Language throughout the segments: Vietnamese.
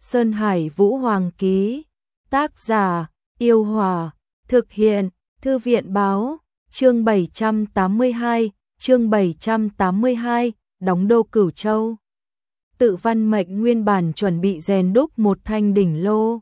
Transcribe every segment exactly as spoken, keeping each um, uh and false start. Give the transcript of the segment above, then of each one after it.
Sơn Hải Vũ Hoàng ký. Tác giả: Yêu Hòa. Thực hiện: Thư viện báo. Chương bảy trăm tám mươi hai, chương bảy trăm tám mươi hai, đóng đô Cửu Châu. Tự Văn Mệnh nguyên bản chuẩn bị rèn đúc một thanh đỉnh lô,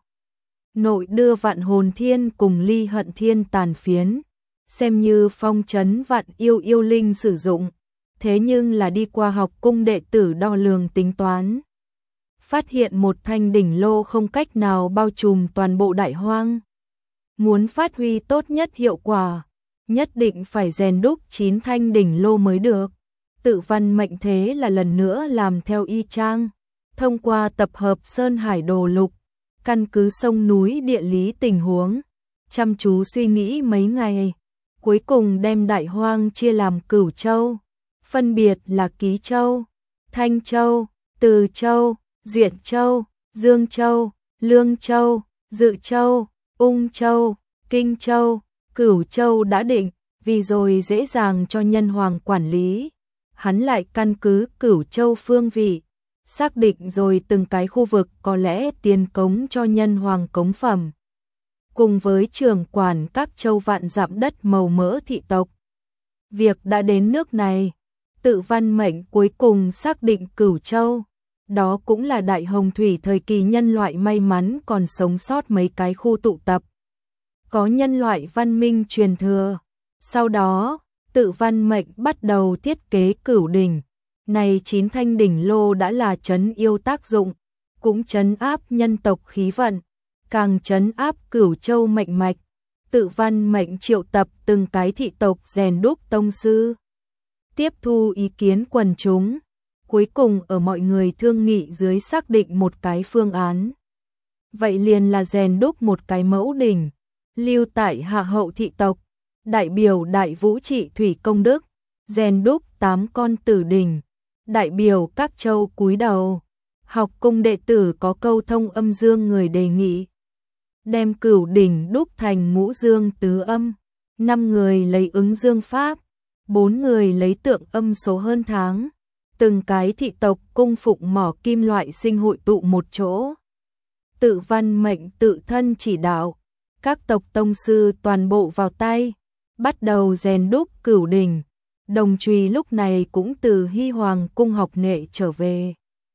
nội đưa Vạn Hồn Thiên cùng Ly Hận Thiên tàn phiến, xem như phong trấn vạn yêu yêu linh sử dụng. Thế nhưng là đi qua học cung đệ tử đo lường tính toán, phát hiện một thanh đỉnh lô không cách nào bao trùm toàn bộ đại hoang. Muốn phát huy tốt nhất hiệu quả, nhất định phải rèn đúc chín thanh đỉnh lô mới được. Tự Văn Mệnh thế là lần nữa làm theo y chang, thông qua tập hợp Sơn Hải Đồ Lục, căn cứ sông núi địa lý tình huống, chăm chú suy nghĩ mấy ngày, cuối cùng đem đại hoang chia làm Cửu Châu, phân biệt là Ký Châu, Thanh Châu, Từ Châu, Duyệt Châu, Dương Châu, Lương Châu, Dự Châu, Ung Châu, Kinh Châu. Cửu Châu đã định, vì rồi dễ dàng cho nhân hoàng quản lý. Hắn lại căn cứ Cửu Châu phương vị, xác định rồi từng cái khu vực có lẽ tiền cống cho nhân hoàng cống phẩm. Cùng với trưởng quản các châu vạn dặm đất màu mỡ thị tộc. Việc đã đến nước này, Tự Văn Mệnh cuối cùng xác định Cửu Châu. Đó cũng là Đại Hồng Thủy thời kỳ nhân loại may mắn còn sống sót mấy cái khu tụ tập, có nhân loại văn minh truyền thừa. Sau đó, Tự Văn Mệnh bắt đầu thiết kế cửu đỉnh. Này chín thanh đỉnh lô đã là trấn yêu tác dụng, cũng trấn áp nhân tộc khí vận, càng trấn áp Cửu Châu mệnh mạch. Tự Văn Mệnh triệu tập từng cái thị tộc rèn đúc tông sư, tiếp thu ý kiến quần chúng, cuối cùng ở mọi người thương nghị dưới xác định một cái phương án. Vậy liền là rèn đúc một cái mẫu đỉnh, lưu tại hạ hậu thị tộc, đại biểu Đại Vũ Trị Thủy công đức, rèn đúc tám con tử đỉnh, đại biểu các châu cúi đầu. Học cung đệ tử có câu thông âm dương người đề nghị, đem cửu đỉnh đúc thành ngũ dương tứ âm, năm người lấy ứng dương pháp, bốn người lấy tượng âm số hơn tháng. Từng cái thị tộc cung phụng mỏ kim loại sinh hội tụ một chỗ. Tự Văn Mệnh tự thân chỉ đạo, các tộc tông sư toàn bộ vào tay, bắt đầu rèn đúc cửu đỉnh. Đồng Trùy lúc này cũng từ Hy Hoàng cung học nghệ trở về.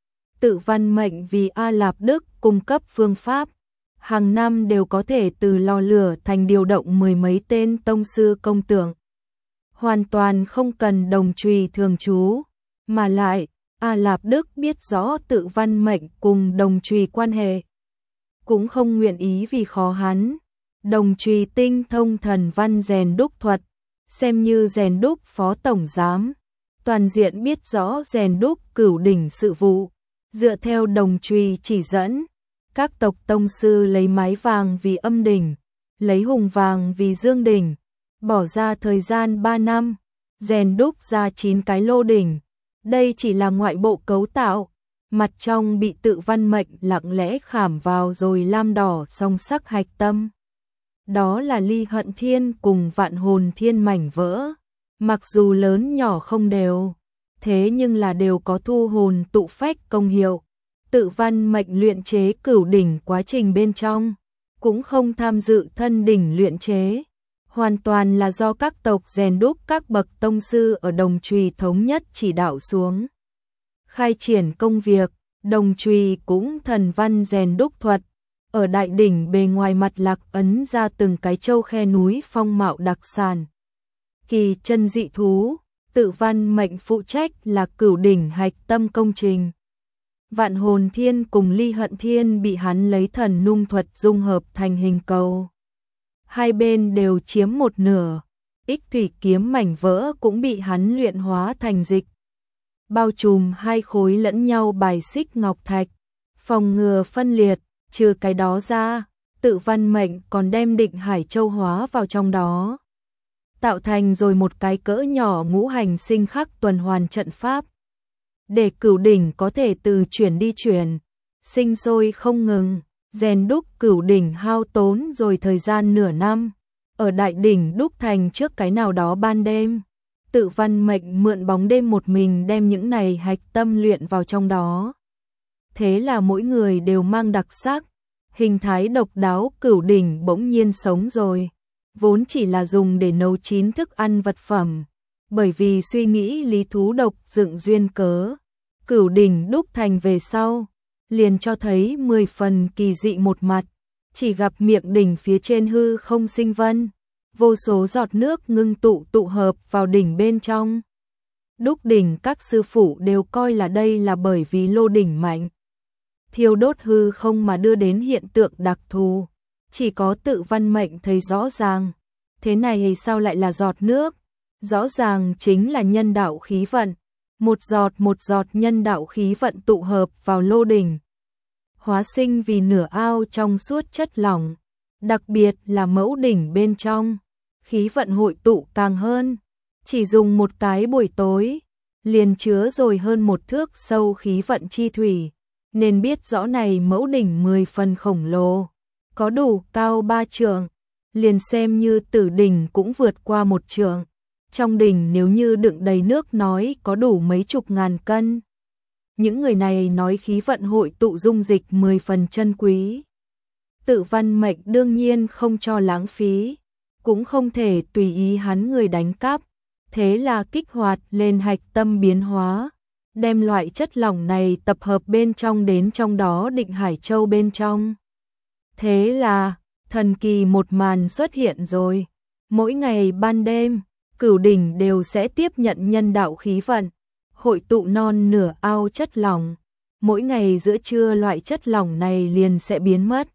Tự Văn Mệnh vì A Lạp Đức cung cấp phương pháp, hàng năm đều có thể từ lò lửa thành điều động mười mấy tên tông sư công tượng. Hoàn toàn không cần Đồng Trùy thường trú. Mà lại, A Lạp Đức biết rõ Tự Văn Mệnh cùng Đồng Trùy quan hệ, cũng không nguyện ý vì khó hắn. Đồng Trùy tinh thông thần văn rèn đúc thuật, xem như rèn đúc phó tổng giám, toàn diện biết rõ rèn đúc cửu đỉnh sự vụ. Dựa theo Đồng Trùy chỉ dẫn, các tộc tông sư lấy mái vàng vì âm đỉnh, lấy hùng vàng vì dương đỉnh, bỏ ra thời gian ba năm, rèn đúc ra chín cái lô đỉnh. Đây chỉ là ngoại bộ cấu tạo, mặt trong bị Tự Văn Mệnh lặng lẽ khảm vào rồi lam đỏ song sắc hạch tâm. Đó là Ly Hận Thiên cùng Vạn Hồn Thiên mảnh vỡ, mặc dù lớn nhỏ không đều, thế nhưng là đều có thu hồn tụ phách công hiệu. Tự Văn Mệnh luyện chế cửu đỉnh quá trình bên trong, cũng không tham dự thân đỉnh luyện chế. Hoàn toàn là do các tộc rèn đúc các bậc tông sư ở Đồng Trùy thống nhất chỉ đạo xuống. Khai triển công việc, Đồng Trùy cũng thần văn rèn đúc thuật. Ở đại đỉnh bề ngoài mặt lạc ấn ra từng cái châu khe núi phong mạo đặc sản. Kỳ chân dị thú, Tự Văn Mệnh phụ trách là cửu đỉnh hạch tâm công trình. Vạn Hồn Thiên cùng Ly Hận Thiên bị hắn lấy thần nung thuật dung hợp thành hình cầu. Hai bên đều chiếm một nửa, ích thủy kiếm mảnh vỡ cũng bị hắn luyện hóa thành dịch, bao trùm hai khối lẫn nhau bài xích ngọc thạch, phòng ngừa phân liệt. Trừ cái đó ra, Tự Văn Mệnh còn đem Định Hải Châu hóa vào trong đó, tạo thành rồi một cái cỡ nhỏ ngũ hành sinh khắc tuần hoàn trận pháp, để cửu đỉnh có thể từ chuyển đi chuyển, sinh sôi không ngừng. Rèn đúc cửu đỉnh hao tốn rồi thời gian nửa năm, ở đại đỉnh đúc thành trước cái nào đó ban đêm. Tự Văn Mệnh mượn bóng đêm một mình đem những này hạch tâm luyện vào trong đó. thế là mỗi người đều mang đặc sắc. Hình thái độc đáo Cửu đỉnh bỗng nhiên sống rồi, vốn chỉ là dùng để nấu chín thức ăn vật phẩm. Bởi vì suy nghĩ lý thú độc dựng duyên cớ, Cửu đỉnh đúc thành về sau, liền cho thấy mười phần kỳ dị một mặt. Chỉ gặp miệng đỉnh phía trên hư không sinh vân, vô số giọt nước ngưng tụ tụ hợp vào đỉnh bên trong. Đúc đỉnh các sư phụ đều coi là đây là bởi vì lô đỉnh mạnh, thiêu đốt hư không mà đưa đến hiện tượng đặc thù. Chỉ có Tự Văn Mệnh thấy rõ ràng, thế này sao lại là giọt nước? Rõ ràng chính là nhân đạo khí vận, một giọt một giọt nhân đạo khí vận tụ hợp vào lô đỉnh, hóa sinh vì nửa ao trong suốt chất lỏng, đặc biệt là mẫu đỉnh bên trong, khí vận hội tụ càng hơn, chỉ dùng một cái buổi tối, liền chứa rồi hơn một thước sâu khí vận chi thủy, nên biết rõ này mẫu đỉnh mười phần khổng lồ, có đủ cao ba trượng, liền xem như Tử đỉnh cũng vượt qua một trượng. Trong đỉnh nếu như đựng đầy nước nói có đủ mấy chục ngàn cân. Những người này nói khí vận hội tụ dung dịch mười phần chân quý. Tự Văn Mệnh đương nhiên không cho lãng phí, cũng không thể tùy ý hắn người đánh cắp, thế là kích hoạt lên hạch tâm biến hóa, đem loại chất lỏng này tập hợp bên trong đến trong đó Định Hải Châu bên trong. Thế là, thần kỳ một màn xuất hiện rồi, mỗi ngày ban đêm, Cửu đỉnh đều sẽ tiếp nhận nhân đạo khí vận, hội tụ non nửa ao chất lỏng, mỗi ngày giữa trưa loại chất lỏng này liền sẽ biến mất.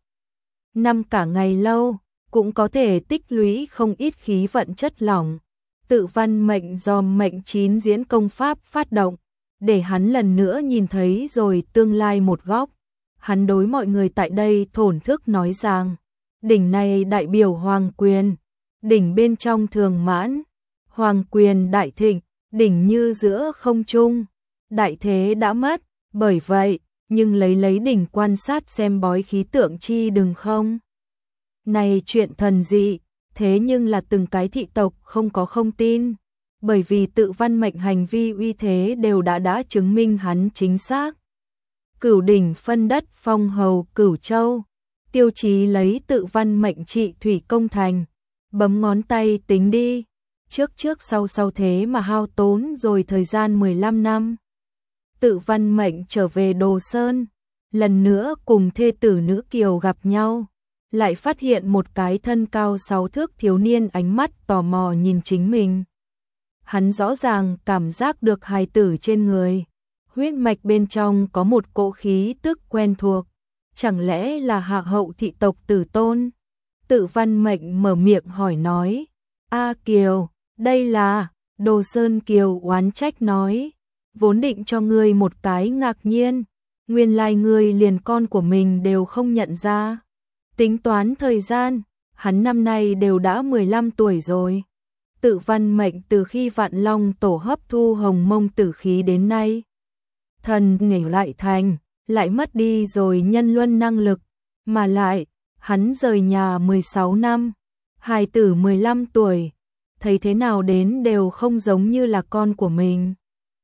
Năm cả ngày lâu, cũng có thể tích lũy không ít khí vận chất lỏng. Tự Văn Mệnh do mệnh chín diễn công pháp phát động, để hắn lần nữa nhìn thấy rồi tương lai một góc. Hắn đối mọi người tại đây thổn thức nói rằng, đỉnh này đại biểu hoàng quyền, đỉnh bên trong thường mãn, hoàng quyền đại thịnh, đỉnh như giữa không trung, đại thế đã mất, bởi vậy, nhưng lấy lấy đỉnh quan sát xem bói khí tượng chi đừng không. Này chuyện thần dị, thế nhưng là từng cái thị tộc không có không tin, bởi vì Tự Văn Mệnh hành vi uy thế đều đã đã chứng minh hắn chính xác. Cửu đỉnh phân đất phong hầu Cửu Châu, Tiêu Chí lấy Tự Văn Mệnh trị thủy công thành, bấm ngón tay tính đi, trước trước sau sau thế mà hao tốn rồi thời gian mười lăm năm. Tự Văn Mệnh trở về Đồ Sơn, lần nữa cùng thê tử Nữ Kiều gặp nhau, lại phát hiện một cái thân cao sáu thước thiếu niên ánh mắt tò mò nhìn chính mình. Hắn rõ ràng cảm giác được hài tử trên người, huyết mạch bên trong có một cỗ khí tức quen thuộc, chẳng lẽ là hạ hậu thị tộc Tử Tôn? Tự Văn Mệnh mở miệng hỏi nói, A Kiều, đây là, Đồ Sơn Kiều oán trách nói, vốn định cho ngươi một cái ngạc nhiên, nguyên lai ngươi liền con của mình đều không nhận ra. Tính toán thời gian, hắn năm nay đều đã mười lăm tuổi rồi. Tự Văn Mệnh từ khi Vạn Long tổ hấp thu hồng mông tử khí đến nay, thần nghỉ lại thành, lại mất đi rồi nhân luân năng lực, mà lại, hắn rời nhà mười sáu năm, hài tử mười lăm tuổi, thấy thế nào đến đều không giống như là con của mình.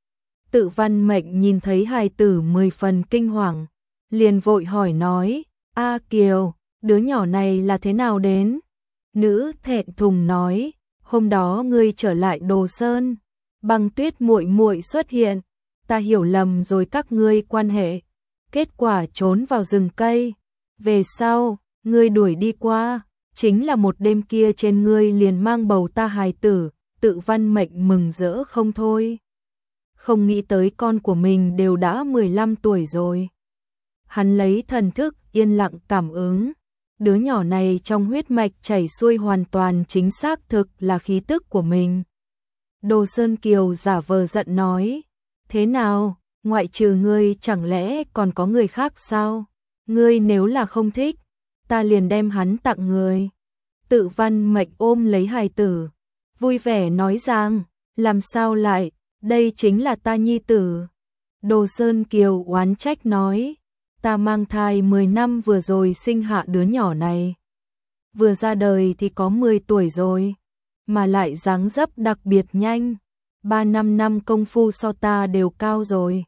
Tự Văn Mệnh nhìn thấy hài tử mười phần kinh hoàng, liền vội hỏi nói, A Kiều, đứa nhỏ này là thế nào đến? Nữ thẹn thùng nói, hôm đó ngươi trở lại Đồ Sơn, Băng Tuyết muội muội xuất hiện, ta hiểu lầm rồi các ngươi quan hệ, kết quả trốn vào rừng cây, về sau, ngươi đuổi đi qua, chính là một đêm kia trên ngươi liền mang bầu ta hài tử. Tự Văn Mệnh mừng rỡ không thôi. Không nghĩ tới con của mình đều đã mười lăm tuổi rồi. Hắn lấy thần thức yên lặng cảm ứng, đứa nhỏ này trong huyết mạch chảy xuôi hoàn toàn chính xác thực là khí tức của mình. Đồ Sơn Kiều giả vờ giận nói, thế nào, ngoại trừ ngươi chẳng lẽ còn có người khác sao? Ngươi nếu là không thích, ta liền đem hắn tặng người. Tự Văn Mệnh ôm lấy hài tử, vui vẻ nói rằng, làm sao lại, đây chính là ta nhi tử. Đồ Sơn Kiều oán trách nói, ta mang thai mười năm vừa rồi sinh hạ đứa nhỏ này. Vừa ra đời thì có mười tuổi rồi, mà lại dáng dấp đặc biệt nhanh, ba năm năm công phu so ta đều cao rồi.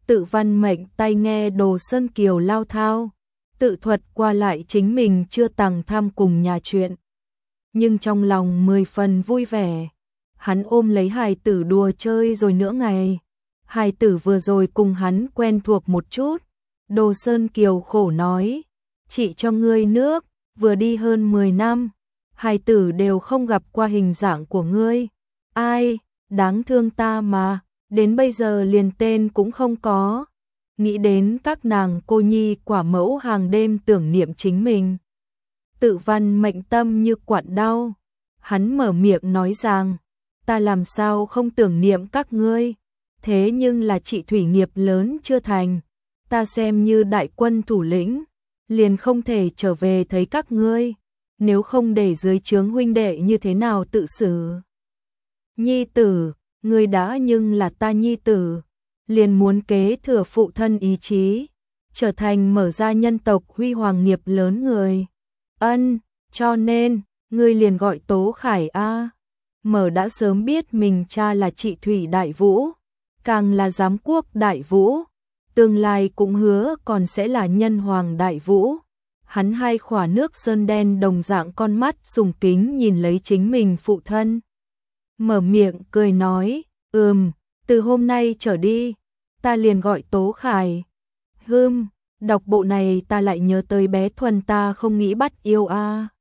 Tự Văn Mệnh tai nghe Đồ Sơn Kiều lao thao, tự thuật qua lại chính mình chưa tằng tham cùng nhà chuyện. Nhưng trong lòng mười phần vui vẻ, hắn ôm lấy hài tử đùa chơi rồi nửa ngày. Hài tử vừa rồi cùng hắn quen thuộc một chút, Đồ Sơn Kiều khổ nói, chị cho ngươi nước, vừa đi hơn mười năm, hài tử đều không gặp qua hình dạng của ngươi. Ai, đáng thương ta mà, đến bây giờ liền tên cũng không có. Nghĩ đến các nàng cô nhi quả mẫu hàng đêm tưởng niệm chính mình. Tự Văn Mệnh tâm như quặn đau, hắn mở miệng nói rằng, ta làm sao không tưởng niệm các ngươi, thế nhưng là chị thủy nghiệp lớn chưa thành, ta xem như đại quân thủ lĩnh, liền không thể trở về thấy các ngươi, nếu không để dưới trướng huynh đệ như thế nào tự xử. Nhi tử, ngươi đã nhưng là ta nhi tử, liền muốn kế thừa phụ thân ý chí, trở thành mở ra nhân tộc huy hoàng nghiệp lớn người. Ân, cho nên, ngươi liền gọi Tố Khải a. Mở đã sớm biết mình cha là chị Thủy Đại Vũ, càng là giám quốc Đại Vũ, tương lai cũng hứa còn sẽ là nhân hoàng Đại Vũ. Hắn hai khỏa nước sơn đen đồng dạng con mắt sùng kính nhìn lấy chính mình phụ thân. Mở miệng cười nói, ừm, từ hôm nay trở đi, ta liền gọi Tố Khải. Hừm, đọc bộ này ta lại nhớ tới bé Thuần ta không nghĩ bắt yêu a.